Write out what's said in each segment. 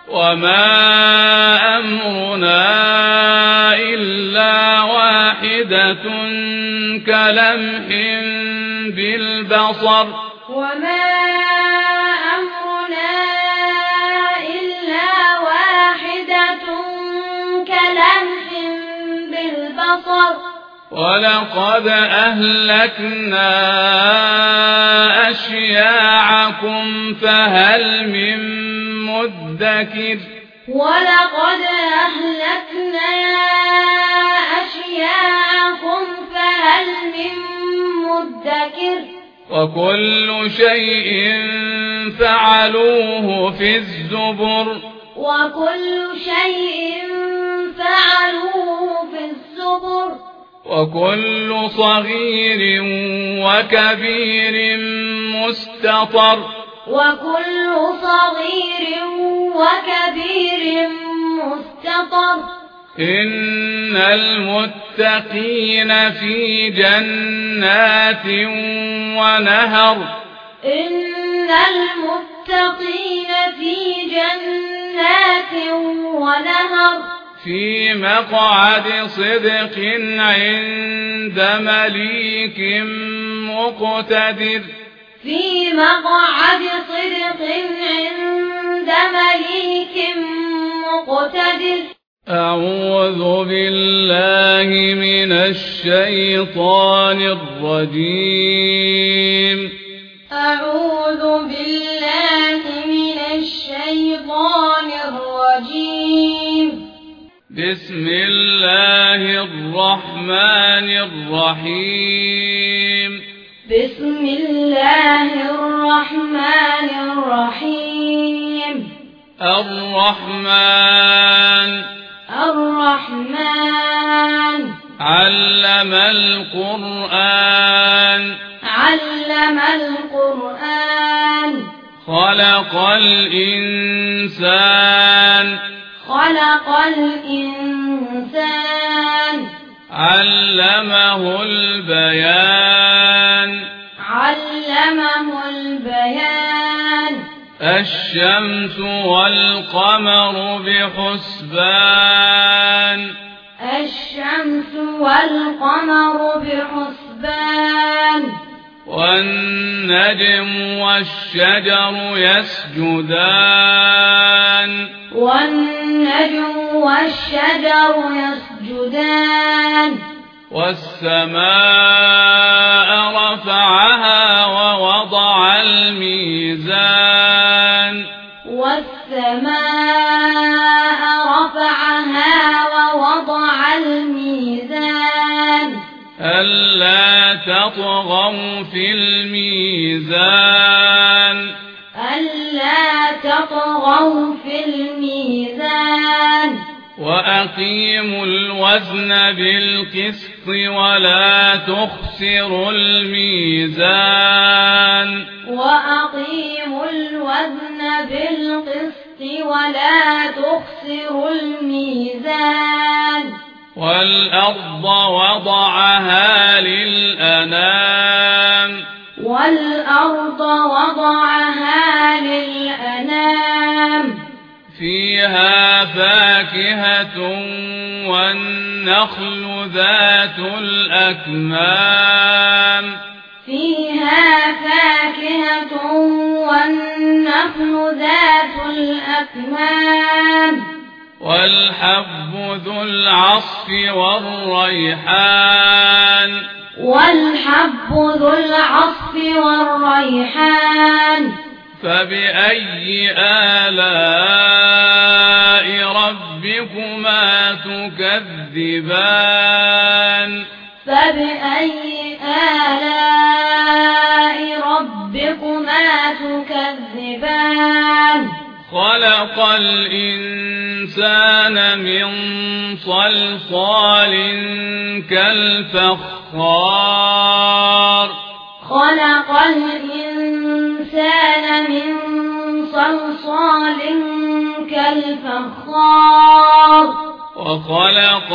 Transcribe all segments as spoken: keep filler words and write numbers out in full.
وما أمرنا إلا واحدة كلمح بالبصر وما أمرنا إلا واحدة كلمح بالبصر ولقد أهلكنا أشياعكم فهل من مدكر ولقد أهلكنا أشياعكم فهل من مدكر وكل شيء فعلوه في الزبر وكل شيء فعلوه في الزبر وكل صغير وكبير مستطر وكل صغير وكبير مستطر إن المتقين في جنات ونهر إن المتقين في جنات ونهر في مقعد صدق عند مليك مقتدر في مقعد صدق عند مليك مقتدر أعوذ بالله من الشيطان الرجيم أعوذ بالله من الشيطان الرجيم بسم الله الرحمن الرحيم بسم الله الرحمن الرحيم الرحمن الرحمن علم القرآن علم القرآن خلق الإنسان خلق الإنسان علمه البيان علمه البيان الشمس والقمر بحسبان الشمس والقمر بحسبان والنجم والشجر يسجدان والنجم والشجر يسجدان والسماء رفعها ووضع الميزان والسماء رفعها ووضع الميزان ألا تطغوا في الميزان ألا تطغوا في الميزان وأقيموا الوزن بالقسط ولا تخسروا الميزان وأقيموا الوزن بالقسط ولا تخسروا الميزان والأرض وضعها للأنام والأرض وضعها للأنام فيها فاكهة والنخل ذات الأكمام فيها فاكهة والنخل ذات الأكمام والحب ذو العصف والريحان والحب ذو العصف والريحان فبأي آلاء ربكما تكذبان فبأي آلاء ربكما تكذبان خلق الإنسان من صلصال كالفخار خلق الإنسان من صلصال كالفخار وخلق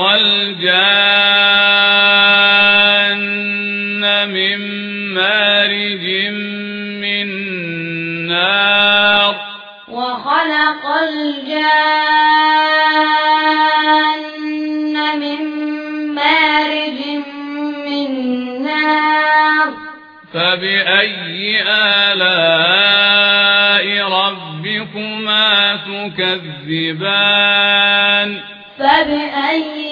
الجان من مارج من نار وخلق الجن من مارج من نار فبأي آلاء ربكما تكذبان فبأي